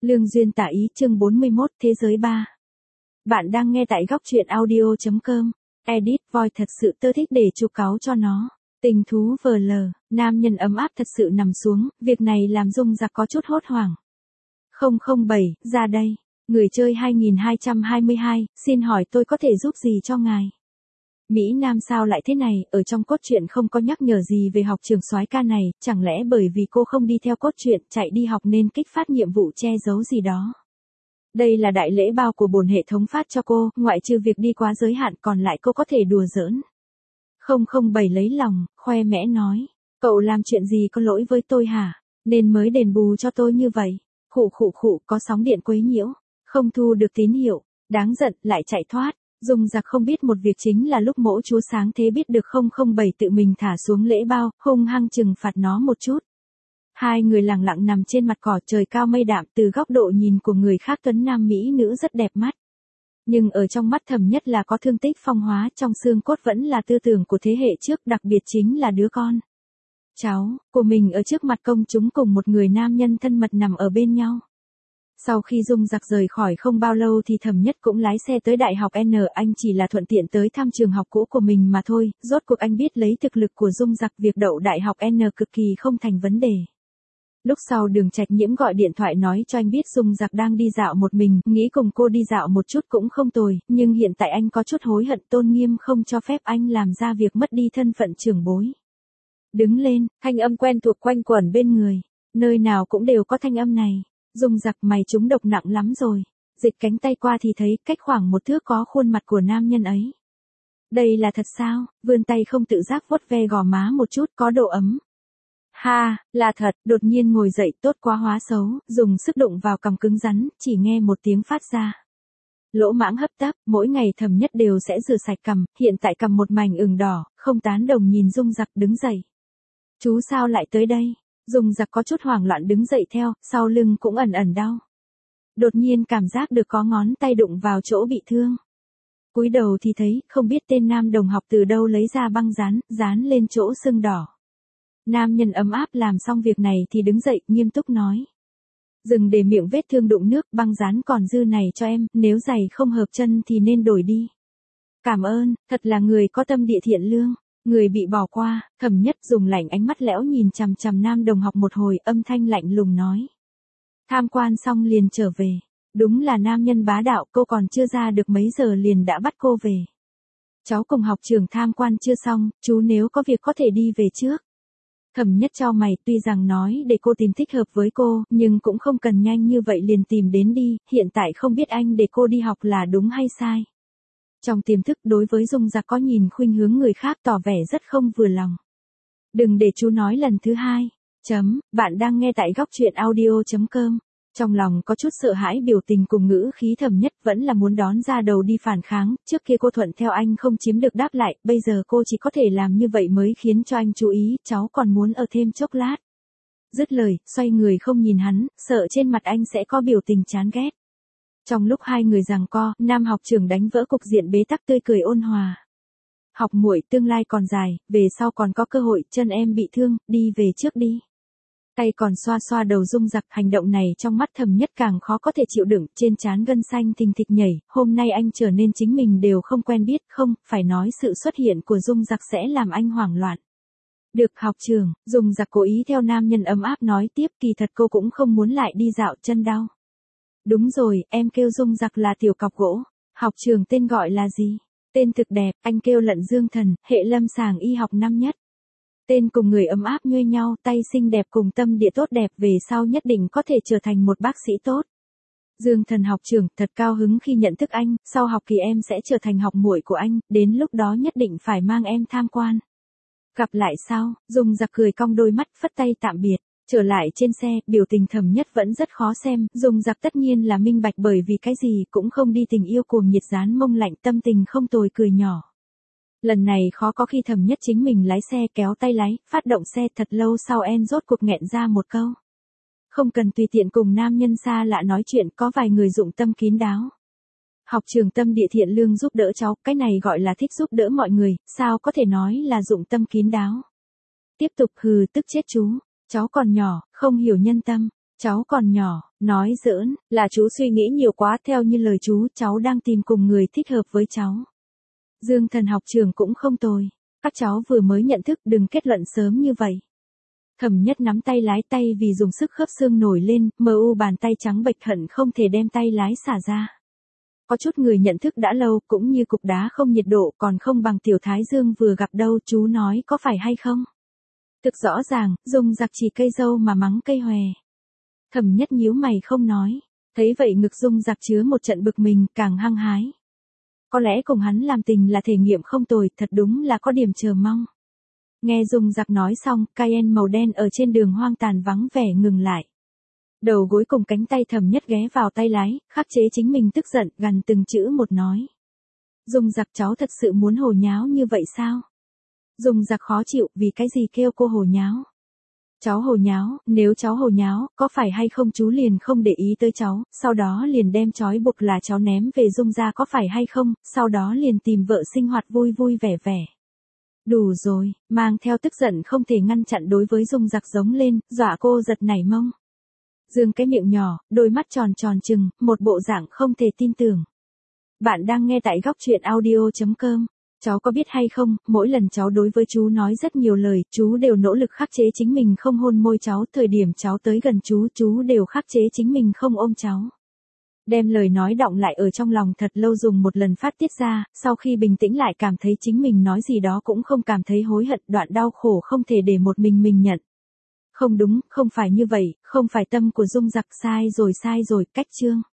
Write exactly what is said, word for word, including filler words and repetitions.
Lương duyên tả ý chương bốn mươi mốt Thế giới ba. Bạn đang nghe tại góc truyện audio chấm com. Edit Voice thật sự tơ thích để chu cáu cho nó. Tình thú vờ lờ, nam nhân ấm áp thật sự nằm xuống, việc này làm Dung Giặc có chút hốt hoảng. không không bảy, ra đây. Người chơi hai nghìn hai trăm hai mươi hai, xin hỏi tôi có thể giúp gì cho ngài? Mỹ Nam sao lại thế này, ở trong cốt truyện không có nhắc nhở gì về học trường soái ca này, chẳng lẽ bởi vì cô không đi theo cốt truyện, chạy đi học nên kích phát nhiệm vụ che giấu gì đó. Đây là đại lễ bao của bổn hệ thống phát cho cô, ngoại trừ việc đi quá giới hạn còn lại cô có thể đùa giỡn. không không bảy lấy lòng, khoe mẽ nói, cậu làm chuyện gì có lỗi với tôi hả, nên mới đền bù cho tôi như vậy. Khụ khụ khụ, có sóng điện quấy nhiễu, không thu được tín hiệu, đáng giận, lại chạy thoát. Dung Giặc không biết một việc chính là lúc mỗ chúa sáng thế biết được không không bảy tự mình thả xuống lễ bao, hung hăng trừng phạt nó một chút. Hai người lặng lặng nằm trên mặt cỏ, trời cao mây đạm, từ góc độ nhìn của người khác tuấn nam mỹ nữ rất đẹp mắt. Nhưng ở trong mắt Thẩm Nhất là có thương tích phong hóa, trong xương cốt vẫn là tư tưởng của thế hệ trước, đặc biệt chính là đứa con. Cháu, của mình ở trước mặt công chúng cùng một người nam nhân thân mật nằm ở bên nhau. Sau khi Dung Giặc rời khỏi không bao lâu thì Thẩm Nhất cũng lái xe tới Đại học N, anh chỉ là thuận tiện tới thăm trường học cũ của mình mà thôi, rốt cuộc anh biết lấy thực lực của Dung Giặc việc đậu Đại học N cực kỳ không thành vấn đề. Lúc sau Đường Trạch Nhiễm gọi điện thoại nói cho anh biết Dung Giặc đang đi dạo một mình, nghĩ cùng cô đi dạo một chút cũng không tồi, nhưng hiện tại anh có chút hối hận, tôn nghiêm không cho phép anh làm ra việc mất đi thân phận trưởng bối. Đứng lên, thanh âm quen thuộc quanh quẩn bên người, nơi nào cũng đều có thanh âm này. Dung Giặc, mày trúng độc nặng lắm rồi. Dịch cánh tay qua thì thấy cách khoảng một thước có khuôn mặt của nam nhân ấy. Đây là thật sao? Vươn tay không tự giác vuốt ve gò má một chút, có độ ấm. Ha, là thật, đột nhiên ngồi dậy, tốt quá hóa xấu, dùng sức đụng vào cằm cứng rắn, chỉ nghe một tiếng phát ra. Lỗ mãng hấp tấp, mỗi ngày Thẩm Nhất đều sẽ rửa sạch cằm, hiện tại cằm một mảnh ửng đỏ, không tán đồng nhìn Dung Giặc đứng dậy. Chú sao lại tới đây? Dung Giặc có chút hoảng loạn đứng dậy theo, sau lưng cũng ẩn ẩn đau. Đột nhiên cảm giác được có ngón tay đụng vào chỗ bị thương. Cúi đầu thì thấy, không biết tên nam đồng học từ đâu lấy ra băng dán, dán lên chỗ sưng đỏ. Nam nhân ấm áp làm xong việc này thì đứng dậy, nghiêm túc nói. Dừng để miệng vết thương đụng nước, băng dán còn dư này cho em, nếu giày không hợp chân thì nên đổi đi. Cảm ơn, thật là người có tâm địa thiện lương. Người bị bỏ qua, Thẩm Nhất dùng lạnh ánh mắt lẽo nhìn chằm chằm nam đồng học một hồi, âm thanh lạnh lùng nói. Tham quan xong liền trở về. Đúng là nam nhân bá đạo, cô còn chưa ra được mấy giờ liền đã bắt cô về. Cháu cùng học trường tham quan chưa xong, chú nếu có việc có thể đi về trước. Thẩm Nhất chau mày, tuy rằng nói để cô tìm thích hợp với cô, nhưng cũng không cần nhanh như vậy liền tìm đến đi, hiện tại không biết anh để cô đi học là đúng hay sai. Trong tiềm thức đối với Dung Giặc có nhìn khuynh hướng người khác tỏ vẻ rất không vừa lòng. Đừng để chú nói lần thứ hai. Chấm, bạn đang nghe tại góc truyện audio chấm com. Trong lòng có chút sợ hãi biểu tình cùng ngữ khí Thẩm Nhất vẫn là muốn đón ra đầu đi phản kháng, trước kia cô thuận theo anh không chiếm được đáp lại, bây giờ cô chỉ có thể làm như vậy mới khiến cho anh chú ý, cháu còn muốn ở thêm chốc lát. Dứt lời, xoay người không nhìn hắn, sợ trên mặt anh sẽ có biểu tình chán ghét. Trong lúc hai người giằng co, nam học trưởng đánh vỡ cục diện bế tắc tươi cười ôn hòa. Học muội, tương lai còn dài, về sau còn có cơ hội, chân em bị thương, đi về trước đi. Tay còn xoa xoa đầu Dung Giặc, hành động này trong mắt Thẩm Nhất càng khó có thể chịu đựng, trên trán gân xanh thình thịch nhảy, hôm nay anh trở nên chính mình đều không quen biết, không, phải nói sự xuất hiện của Dung Giặc sẽ làm anh hoảng loạn. Được học trường, Dung Giặc cố ý theo nam nhân ấm áp nói tiếp, kỳ thật cô cũng không muốn lại đi dạo, chân đau. Đúng rồi, em kêu Dung Giặc là tiểu cọc gỗ. Học trường tên gọi là gì? Tên thực đẹp, anh kêu Lận Dương Thần, hệ lâm sàng y học năm nhất. Tên cùng người ấm áp nhuê nhau, tay xinh đẹp cùng tâm địa tốt đẹp, về sau nhất định có thể trở thành một bác sĩ tốt. Dương Thần học trưởng, thật cao hứng khi nhận thức anh, sau học kỳ em sẽ trở thành học muội của anh, đến lúc đó nhất định phải mang em tham quan. Gặp lại sau, Dung Giặc cười cong đôi mắt, phất tay tạm biệt. Trở lại trên xe, biểu tình Thẩm Nhất vẫn rất khó xem, Dung Giặc tất nhiên là minh bạch bởi vì cái gì cũng không đi tình yêu cuồng nhiệt dán mông lạnh, tâm tình không tồi cười nhỏ. Lần này khó có khi Thẩm Nhất chính mình lái xe kéo tay lái, phát động xe thật lâu sau en rốt cuộc nghẹn ra một câu. Không cần tùy tiện cùng nam nhân xa lạ nói chuyện, có vài người dụng tâm kín đáo. Học trường tâm địa thiện lương giúp đỡ cháu, cái này gọi là thích giúp đỡ mọi người, sao có thể nói là dụng tâm kín đáo. Tiếp tục hừ tức chết chú. Cháu còn nhỏ, không hiểu nhân tâm, cháu còn nhỏ, Nói giỡn, là chú suy nghĩ nhiều quá, theo như lời chú, cháu đang tìm cùng người thích hợp với cháu. Dương Thần học trường cũng không tồi. Các cháu vừa mới nhận thức, đừng kết luận sớm như vậy. Thẩm Nhất nắm tay lái, tay vì dùng sức khớp xương nổi lên, mờ u bàn tay trắng bệch hận không thể đem tay lái xả ra. Có chút người nhận thức đã lâu, cũng như cục đá không nhiệt độ, còn không bằng Tiểu Thái Dương vừa gặp đâu, chú nói có phải hay không? Thực rõ ràng, Dung Giặc chỉ cây dâu mà mắng cây hòe. Thẩm Nhất nhíu mày không nói, thấy vậy ngực Dung Giặc chứa một trận bực mình, càng hăng hái. Có lẽ cùng hắn làm tình là thể nghiệm không tồi, thật đúng là có điểm chờ mong. Nghe Dung Giặc nói xong, Cayenne màu đen ở trên đường hoang tàn vắng vẻ ngừng lại. Đầu gối cùng cánh tay Thẩm Nhất ghé vào tay lái, khắc chế chính mình tức giận, gằn từng chữ một nói. Dung Giặc, cháu thật sự muốn hồ nháo như vậy sao? Dung Giặc khó chịu, vì cái gì kêu cô hồ nháo? Cháu hồ nháo, nếu cháu hồ nháo, có phải hay không chú liền không để ý tới cháu, sau đó liền đem trói buộc là cháu ném về Dung gia, có phải hay không, sau đó liền tìm vợ sinh hoạt vui vui vẻ vẻ. Đủ rồi, mang theo tức giận không thể ngăn chặn đối với Dung Giặc giống lên, dọa cô giật nảy mông. Dương cái miệng nhỏ, đôi mắt tròn tròn trừng, một bộ dạng không thể tin tưởng. Bạn đang nghe tại góc truyện audio chấm com. Cháu có biết hay không, mỗi lần cháu đối với chú nói rất nhiều lời, chú đều nỗ lực khắc chế chính mình không hôn môi cháu, thời điểm cháu tới gần chú, chú đều khắc chế chính mình không ôm cháu. Đem lời nói đọng lại ở trong lòng thật lâu, dùng một lần phát tiết ra, sau khi bình tĩnh lại cảm thấy chính mình nói gì đó cũng không cảm thấy hối hận, đoạn đau khổ không thể để một mình mình nhận. Không đúng, không phải như vậy, không phải tâm của Dung Giặc, sai rồi sai rồi, cách chương.